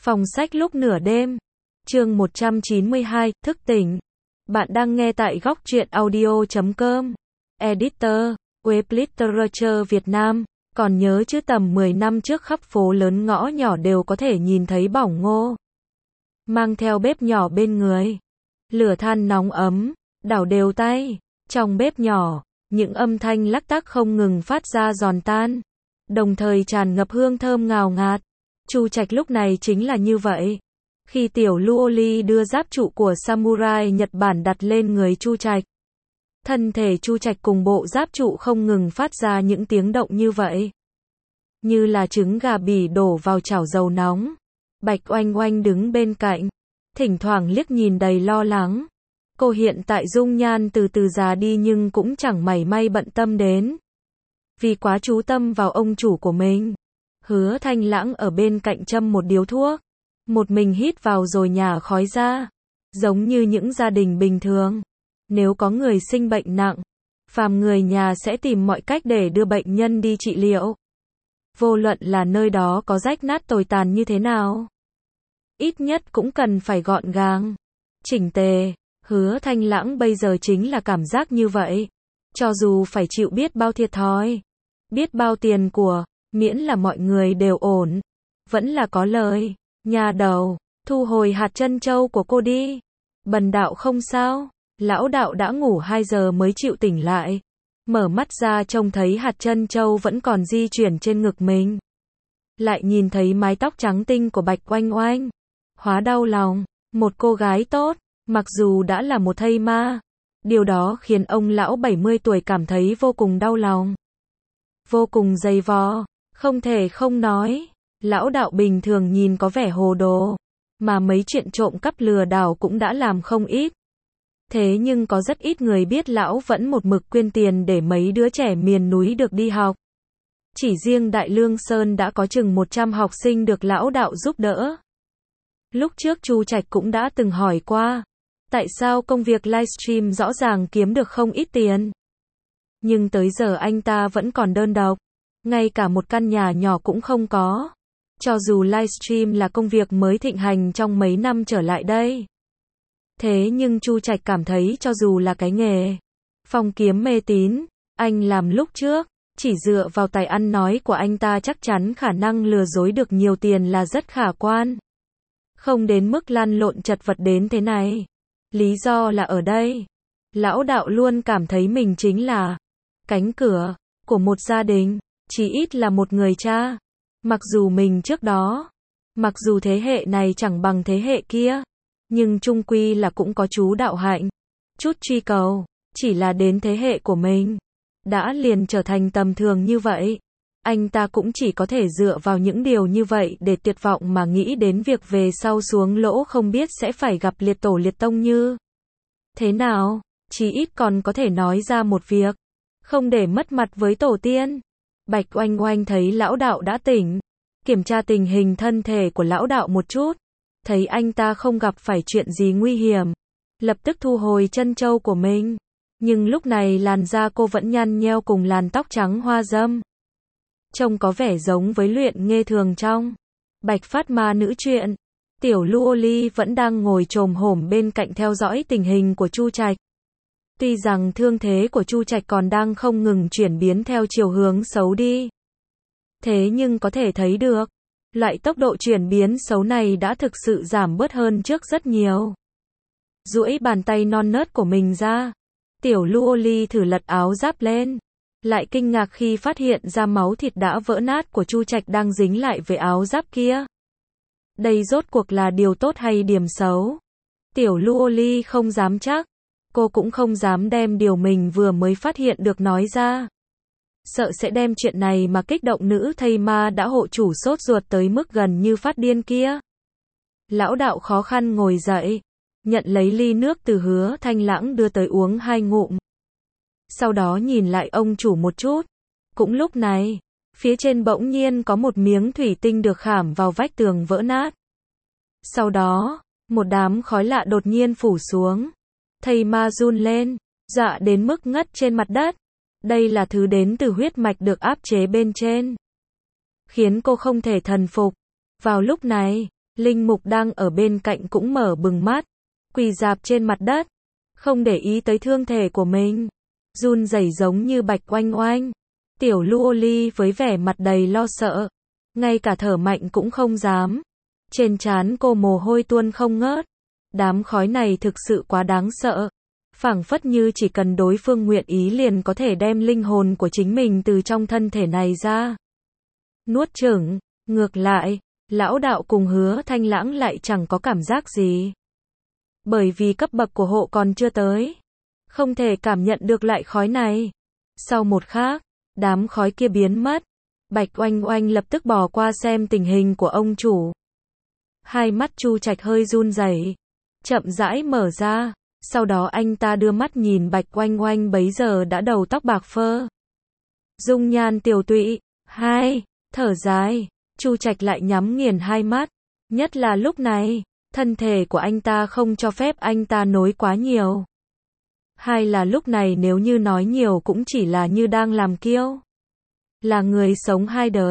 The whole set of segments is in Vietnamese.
Phòng sách lúc nửa đêm. Chương 192, thức tỉnh. Bạn đang nghe tại góc truyện audio.com. Editor, Web Literature Việt Nam. Còn nhớ chứ tầm 10 năm trước khắp phố lớn ngõ nhỏ đều có thể nhìn thấy bỏng ngô. Mang theo bếp nhỏ bên người. Lửa than nóng ấm, đảo đều tay. Trong bếp nhỏ, những âm thanh lắc tắc không ngừng phát ra giòn tan. Đồng thời tràn ngập hương thơm ngào ngạt. Chu Trạch lúc này chính là như vậy. Khi tiểu Luoli đưa giáp trụ của samurai Nhật Bản đặt lên người Chu Trạch, thân thể Chu Trạch cùng bộ giáp trụ không ngừng phát ra những tiếng động như vậy. Như là trứng gà bỉ đổ vào chảo dầu nóng. Bạch Oanh Oanh đứng bên cạnh, thỉnh thoảng liếc nhìn đầy lo lắng. Cô hiện tại dung nhan từ từ già đi nhưng cũng chẳng mảy may bận tâm đến. Vì quá chú tâm vào ông chủ của mình. Hứa Thanh Lãng ở bên cạnh châm một điếu thuốc. Một mình hít vào rồi nhả khói ra. Giống như những gia đình bình thường. Nếu có người sinh bệnh nặng, phàm người nhà sẽ tìm mọi cách để đưa bệnh nhân đi trị liệu. Vô luận là nơi đó có rách nát tồi tàn như thế nào. Ít nhất cũng cần phải gọn gàng, chỉnh tề. Hứa Thanh Lãng bây giờ chính là cảm giác như vậy. Cho dù phải chịu biết bao thiệt thòi, biết bao tiền của, miễn là mọi người đều ổn, vẫn là có lời. Nhà đầu, thu hồi hạt trân châu của cô đi. Bần đạo không sao. Lão đạo đã ngủ 2 giờ mới chịu tỉnh lại. Mở mắt ra trông thấy hạt trân châu vẫn còn di chuyển trên ngực mình. Lại nhìn thấy mái tóc trắng tinh của Bạch Oanh Oanh. Hóa đau lòng. Một cô gái tốt, mặc dù đã là một thây ma. Điều đó khiến ông lão 70 tuổi cảm thấy vô cùng đau lòng. Vô cùng dày vò. Không thể không nói. Lão đạo bình thường nhìn có vẻ hồ đồ. Mà mấy chuyện trộm cắp lừa đảo cũng đã làm không ít. Thế nhưng có rất ít người biết lão vẫn một mực quyên tiền để mấy đứa trẻ miền núi được đi học. Chỉ riêng Đại Lương Sơn đã có chừng 100 học sinh được lão đạo giúp đỡ. Lúc trước Chu Trạch cũng đã từng hỏi qua. Tại sao công việc livestream rõ ràng kiếm được không ít tiền. Nhưng tới giờ anh ta vẫn còn đơn độc. Ngay cả một căn nhà nhỏ cũng không có. Cho dù livestream là công việc mới thịnh hành trong mấy năm trở lại đây. Thế nhưng Chu Trạch cảm thấy cho dù là cái nghề phong kiếm mê tín, anh làm lúc trước, chỉ dựa vào tài ăn nói của anh ta chắc chắn khả năng lừa dối được nhiều tiền là rất khả quan. Không đến mức lăn lộn chật vật đến thế này. Lý do là ở đây. Lão đạo luôn cảm thấy mình chính là cánh cửa của một gia đình, chỉ ít là một người cha. Mặc dù mình trước đó, mặc dù thế hệ này chẳng bằng thế hệ kia, nhưng chung quy là cũng có chú đạo hạnh, chút truy cầu, chỉ là đến thế hệ của mình, đã liền trở thành tầm thường như vậy. Anh ta cũng chỉ có thể dựa vào những điều như vậy để tuyệt vọng mà nghĩ đến việc về sau xuống lỗ không biết sẽ phải gặp liệt tổ liệt tông như thế nào, chỉ ít còn có thể nói ra một việc, không để mất mặt với tổ tiên. Bạch Oanh Oanh thấy lão đạo đã tỉnh, kiểm tra tình hình thân thể của lão đạo một chút, thấy anh ta không gặp phải chuyện gì nguy hiểm, lập tức thu hồi trân châu của mình. Nhưng lúc này làn da cô vẫn nhăn nheo cùng làn tóc trắng hoa dâm. Trông có vẻ giống với Luyện Nghê thường trong Bạch Phát Ma Nữ truyện. Tiểu Luoli vẫn đang ngồi chồm hổm bên cạnh theo dõi tình hình của Chu Trạch. Tuy rằng thương thế của Chu Trạch còn đang không ngừng chuyển biến theo chiều hướng xấu đi. Thế nhưng có thể thấy được, loại tốc độ chuyển biến xấu này đã thực sự giảm bớt hơn trước rất nhiều. Duỗi bàn tay non nớt của mình ra, tiểu Luoli thử lật áo giáp lên, lại kinh ngạc khi phát hiện ra máu thịt đã vỡ nát của Chu Trạch đang dính lại với áo giáp kia. Đây rốt cuộc là điều tốt hay điểm xấu? Tiểu Luoli không dám chắc, cô cũng không dám đem điều mình vừa mới phát hiện được nói ra. Sợ sẽ đem chuyện này mà kích động nữ thây ma đã hộ chủ sốt ruột tới mức gần như phát điên kia. Lão đạo khó khăn ngồi dậy, nhận lấy ly nước từ Hứa Thanh Lãng đưa tới uống 2 ngụm. Sau đó nhìn lại ông chủ một chút. Cũng lúc này, phía trên bỗng nhiên có một miếng thủy tinh được khảm vào vách tường vỡ nát. Sau đó, một đám khói lạ đột nhiên phủ xuống. Thây ma run lên, dọa đến mức ngất trên mặt đất. Đây là thứ đến từ huyết mạch được áp chế bên trên, khiến cô không thể thần phục. Vào lúc này, Linh Mục đang ở bên cạnh cũng mở bừng mắt, quỳ rạp trên mặt đất, không để ý tới thương thể của mình, run rẩy giống như Bạch Oanh Oanh. Tiểu Lu Ly với vẻ mặt đầy lo sợ, ngay cả thở mạnh cũng không dám. Trên trán cô mồ hôi tuôn không ngớt. Đám khói này thực sự quá đáng sợ. Phảng phất như chỉ cần đối phương nguyện ý liền có thể đem linh hồn của chính mình từ trong thân thể này ra. Nuốt chửng, ngược lại, lão đạo cùng Hứa Thanh Lãng lại chẳng có cảm giác gì. Bởi vì cấp bậc của hộ còn chưa tới, không thể cảm nhận được loại khói này. Sau một khắc, đám khói kia biến mất. Bạch Oanh Oanh lập tức bỏ qua xem tình hình của ông chủ. Hai mắt Chu Trạch hơi run rẩy, chậm rãi mở ra, sau đó anh ta đưa mắt nhìn Bạch Oanh Oanh bấy giờ đã đầu tóc bạc phơ. Dung nhan tiều tụy, thở dài, Chu Trạch lại nhắm nghiền hai mắt, nhất là lúc này, thân thể của anh ta không cho phép anh ta nói quá nhiều. Hay là lúc này nếu như nói nhiều cũng chỉ là như đang làm kiêu. Là người sống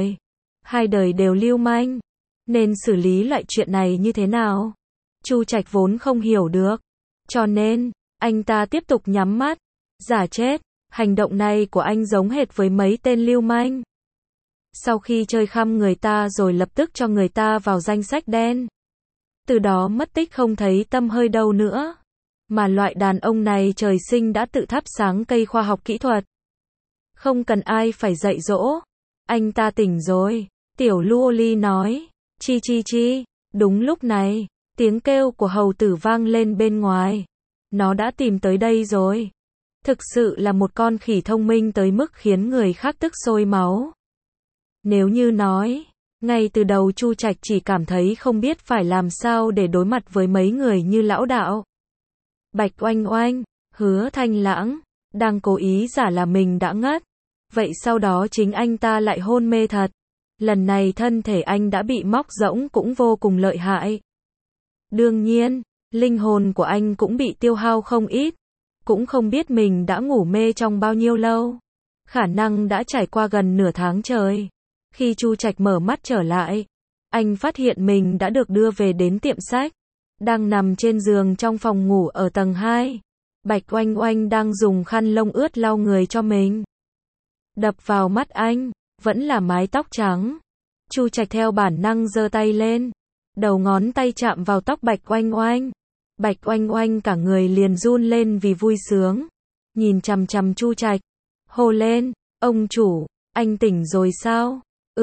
hai đời đều lưu manh, nên xử lý loại chuyện này như thế nào? Chu Trạch vốn không hiểu được, cho nên, anh ta tiếp tục nhắm mắt, giả chết, hành động này của anh giống hệt với mấy tên lưu manh. Sau khi chơi khăm người ta rồi lập tức cho người ta vào danh sách đen. Từ đó mất tích không thấy tăm hơi đâu nữa. Mà loại đàn ông này trời sinh đã tự thắp sáng cây khoa học kỹ thuật. Không cần ai phải dạy dỗ. Anh ta tỉnh rồi, Tiểu Lu Ly nói. Chi chi chi, đúng lúc này, tiếng kêu của hầu tử vang lên bên ngoài. Nó đã tìm tới đây rồi. Thực sự là một con khỉ thông minh tới mức khiến người khác tức sôi máu. Nếu như nói, ngay từ đầu Chu Trạch chỉ cảm thấy không biết phải làm sao để đối mặt với mấy người như lão đạo. Bạch Oanh Oanh, Hứa Thanh Lãng, đang cố ý giả là mình đã ngất. Vậy sau đó chính anh ta lại hôn mê thật. Lần này thân thể anh đã bị móc rỗng cũng vô cùng lợi hại. Đương nhiên, linh hồn của anh cũng bị tiêu hao không ít. Cũng không biết mình đã ngủ mê trong bao nhiêu lâu. Khả năng đã trải qua gần nửa tháng trời. Khi Chu Trạch mở mắt trở lại, anh phát hiện mình đã được đưa về đến tiệm sách. Đang nằm trên giường trong phòng ngủ ở tầng 2. Bạch Oanh Oanh đang dùng khăn lông ướt lau người cho mình. Đập vào mắt anh, vẫn là mái tóc trắng. Chu Trạch theo bản năng giơ tay lên. Đầu ngón tay chạm vào tóc Bạch Oanh Oanh. Bạch Oanh Oanh cả người liền run lên vì vui sướng. Nhìn chằm chằm Chu Trạch. Hô lên, ông chủ, anh tỉnh rồi sao?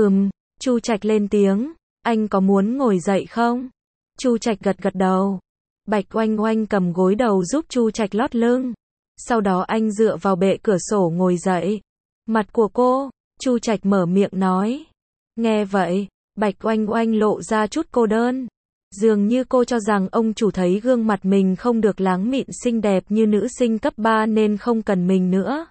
Chu Trạch lên tiếng. Anh có muốn ngồi dậy không? Chu Trạch gật gật đầu. Bạch Oanh Oanh cầm gối đầu giúp Chu Trạch lót lưng. Sau đó anh dựa vào bệ cửa sổ ngồi dậy. Mặt của cô, Chu Trạch mở miệng nói. Nghe vậy, Bạch Oanh Oanh lộ ra chút cô đơn. Dường như cô cho rằng ông chủ thấy gương mặt mình không được láng mịn xinh đẹp như nữ sinh cấp 3 nên không cần mình nữa.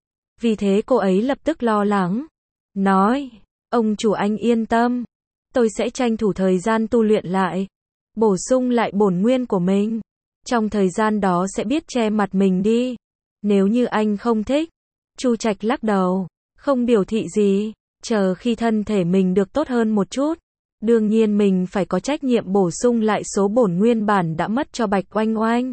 Vì thế cô ấy lập tức lo lắng. Nói, ông chủ anh yên tâm. Tôi sẽ tranh thủ thời gian tu luyện lại. Bổ sung lại bổn nguyên của mình. Trong thời gian đó sẽ biết che mặt mình đi. Nếu như anh không thích. Chu Trạch lắc đầu. Không biểu thị gì. Chờ khi thân thể mình được tốt hơn một chút. Đương nhiên mình phải có trách nhiệm bổ sung lại số bổn nguyên bản đã mất cho Bạch Oanh Oanh.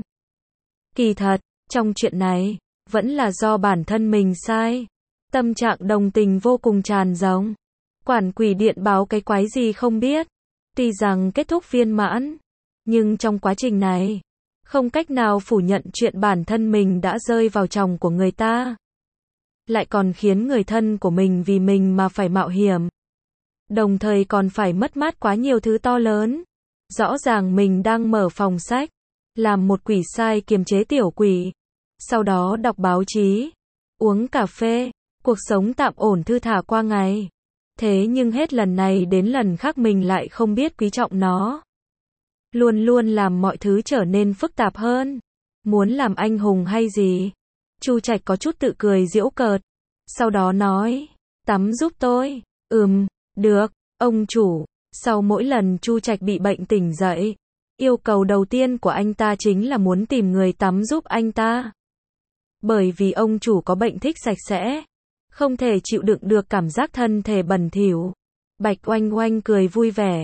Kỳ thật, trong chuyện này, vẫn là do bản thân mình sai. Tâm trạng đồng tình vô cùng tràn rỗng. Quản quỷ điện báo cái quái gì không biết. Tuy rằng kết thúc viên mãn, nhưng trong quá trình này, không cách nào phủ nhận chuyện bản thân mình đã rơi vào chồng của người ta. Lại còn khiến người thân của mình vì mình mà phải mạo hiểm. Đồng thời còn phải mất mát quá nhiều thứ to lớn. Rõ ràng mình đang mở phòng sách, làm một quỷ sai kiềm chế tiểu quỷ. Sau đó đọc báo chí, uống cà phê, cuộc sống tạm ổn thư thả qua ngày. Thế nhưng hết lần này đến lần khác mình lại không biết quý trọng nó. Luôn luôn làm mọi thứ trở nên phức tạp hơn. Muốn làm anh hùng hay gì? Chu Trạch có chút tự cười giễu cợt. Sau đó nói, tắm giúp tôi. Được, ông chủ. Sau mỗi lần Chu Trạch bị bệnh tỉnh dậy, yêu cầu đầu tiên của anh ta chính là muốn tìm người tắm giúp anh ta. Bởi vì ông chủ có bệnh thích sạch sẽ. Không thể chịu đựng được cảm giác thân thể bẩn thỉu. Bạch Oanh Oanh cười vui vẻ.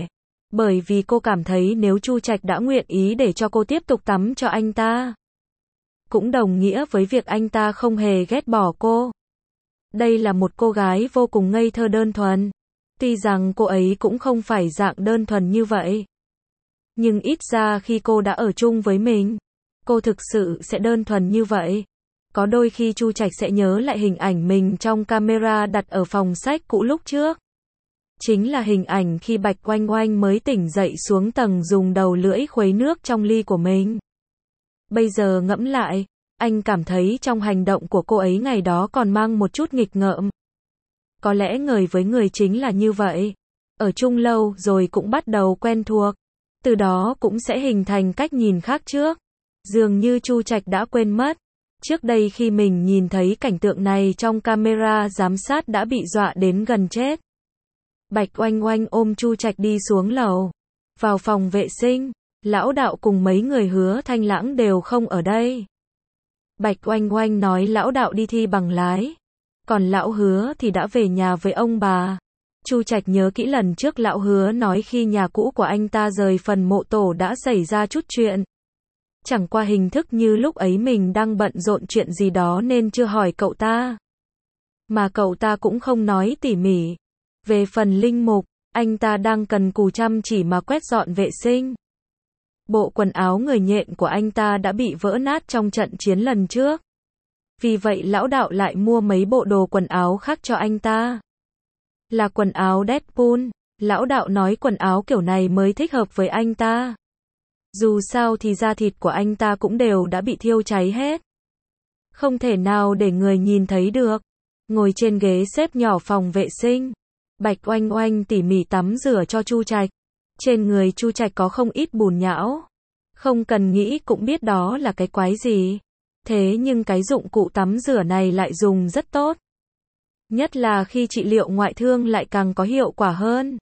Bởi vì cô cảm thấy nếu Chu Trạch đã nguyện ý để cho cô tiếp tục tắm cho anh ta, cũng đồng nghĩa với việc anh ta không hề ghét bỏ cô. Đây là một cô gái vô cùng ngây thơ đơn thuần. Tuy rằng cô ấy cũng không phải dạng đơn thuần như vậy, nhưng ít ra khi cô đã ở chung với mình, cô thực sự sẽ đơn thuần như vậy. Có đôi khi Chu Trạch sẽ nhớ lại hình ảnh mình trong camera đặt ở phòng sách cũ lúc trước. Chính là hình ảnh khi Bạch Oanh Oanh mới tỉnh dậy xuống tầng dùng đầu lưỡi khuấy nước trong ly của mình. Bây giờ ngẫm lại, anh cảm thấy trong hành động của cô ấy ngày đó còn mang một chút nghịch ngợm. Có lẽ người với người chính là như vậy. Ở chung lâu rồi cũng bắt đầu quen thuộc. Từ đó cũng sẽ hình thành cách nhìn khác trước. Dường như Chu Trạch đã quên mất. Trước đây khi mình nhìn thấy cảnh tượng này trong camera giám sát đã bị dọa đến gần chết. Bạch Oanh Oanh ôm Chu Trạch đi xuống lầu. Vào phòng vệ sinh, Lão Đạo cùng mấy người Hứa Thanh Lãng đều không ở đây. Bạch Oanh Oanh nói Lão Đạo đi thi bằng lái. Còn Lão Hứa thì đã về nhà với ông bà. Chu Trạch nhớ kỹ lần trước Lão Hứa nói khi nhà cũ của anh ta rời phần mộ tổ đã xảy ra chút chuyện. Chẳng qua hình thức như lúc ấy mình đang bận rộn chuyện gì đó nên chưa hỏi cậu ta. Mà cậu ta cũng không nói tỉ mỉ. Về phần linh mục, anh ta đang cần cù chăm chỉ mà quét dọn vệ sinh. Bộ quần áo người nhện của anh ta đã bị vỡ nát trong trận chiến lần trước. Vì vậy Lão Đạo lại mua mấy bộ đồ quần áo khác cho anh ta. Là quần áo Deadpool. Lão Đạo nói quần áo kiểu này mới thích hợp với anh ta. Dù sao thì da thịt của anh ta cũng đều đã bị thiêu cháy hết. Không thể nào để người nhìn thấy được. Ngồi trên ghế xếp nhỏ phòng vệ sinh, Bạch Oanh Oanh tỉ mỉ tắm rửa cho Chu Trạch. Trên người Chu Trạch có không ít bùn nhão. Không cần nghĩ cũng biết đó là cái quái gì. Thế nhưng cái dụng cụ tắm rửa này lại dùng rất tốt. Nhất là khi trị liệu ngoại thương lại càng có hiệu quả hơn.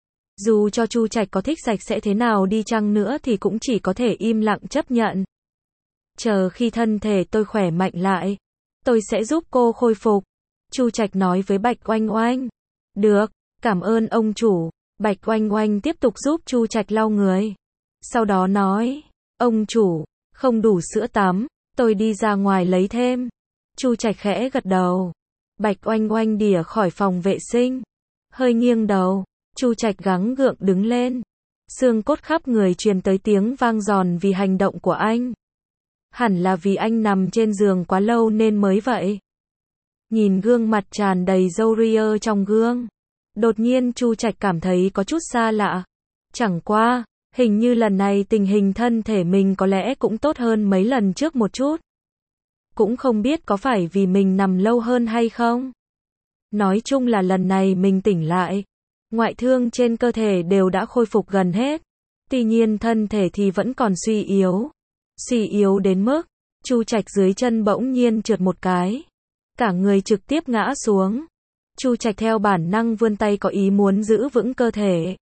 Dù cho Chu Trạch có thích sạch sẽ thế nào đi chăng nữa thì cũng chỉ có thể im lặng chấp nhận. Chờ khi thân thể tôi khỏe mạnh lại, tôi sẽ giúp cô khôi phục. Chu Trạch nói với Bạch Oanh Oanh. Được, cảm ơn ông chủ. Bạch Oanh Oanh tiếp tục giúp Chu Trạch lau người. Sau đó nói, ông chủ, không đủ sữa tắm, tôi đi ra ngoài lấy thêm. Chu Trạch khẽ gật đầu. Bạch Oanh Oanh đỉa khỏi phòng vệ sinh, hơi nghiêng đầu. Chu Trạch gắng gượng đứng lên. Xương cốt khắp người truyền tới tiếng vang giòn vì hành động của anh. Hẳn là vì anh nằm trên giường quá lâu nên mới vậy. Nhìn gương mặt tràn đầy râu ria trong gương, đột nhiên Chu Trạch cảm thấy có chút xa lạ. Chẳng qua, hình như lần này tình hình thân thể mình có lẽ cũng tốt hơn mấy lần trước một chút. Cũng không biết có phải vì mình nằm lâu hơn hay không. Nói chung là lần này mình tỉnh lại, ngoại thương trên cơ thể đều đã khôi phục gần hết. Tuy nhiên thân thể thì vẫn còn suy yếu. Suy yếu đến mức, Chu Trạch dưới chân bỗng nhiên trượt một cái. Cả người trực tiếp ngã xuống. Chu Trạch theo bản năng vươn tay có ý muốn giữ vững cơ thể.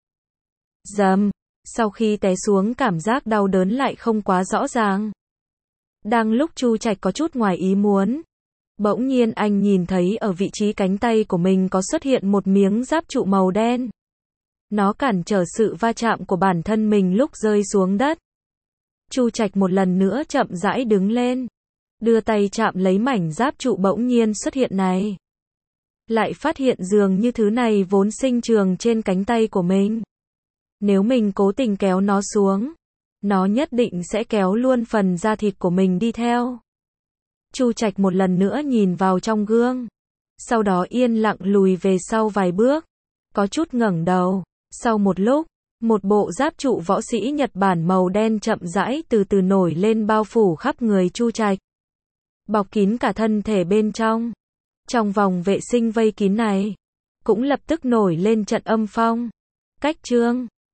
Dầm, sau khi té xuống cảm giác đau đớn lại không quá rõ ràng. Đang lúc Chu Trạch có chút ngoài ý muốn, bỗng nhiên anh nhìn thấy ở vị trí cánh tay của mình có xuất hiện một miếng giáp trụ màu đen. Nó cản trở sự va chạm của bản thân mình lúc rơi xuống đất. Chu Trạch một lần nữa chậm rãi đứng lên, đưa tay chạm lấy mảnh giáp trụ bỗng nhiên xuất hiện này. Lại phát hiện dường như thứ này vốn sinh trường trên cánh tay của mình. Nếu mình cố tình kéo nó xuống, nó nhất định sẽ kéo luôn phần da thịt của mình đi theo. Chu Trạch một lần nữa nhìn vào trong gương, sau đó yên lặng lùi về sau vài bước, có chút ngẩng đầu. Sau một lúc, một bộ giáp trụ võ sĩ Nhật Bản màu đen chậm rãi từ từ nổi lên bao phủ khắp người Chu Trạch, bọc kín cả thân thể bên trong. Trong vòng vệ sinh vây kín này, cũng lập tức nổi lên trận âm phong. Cách chương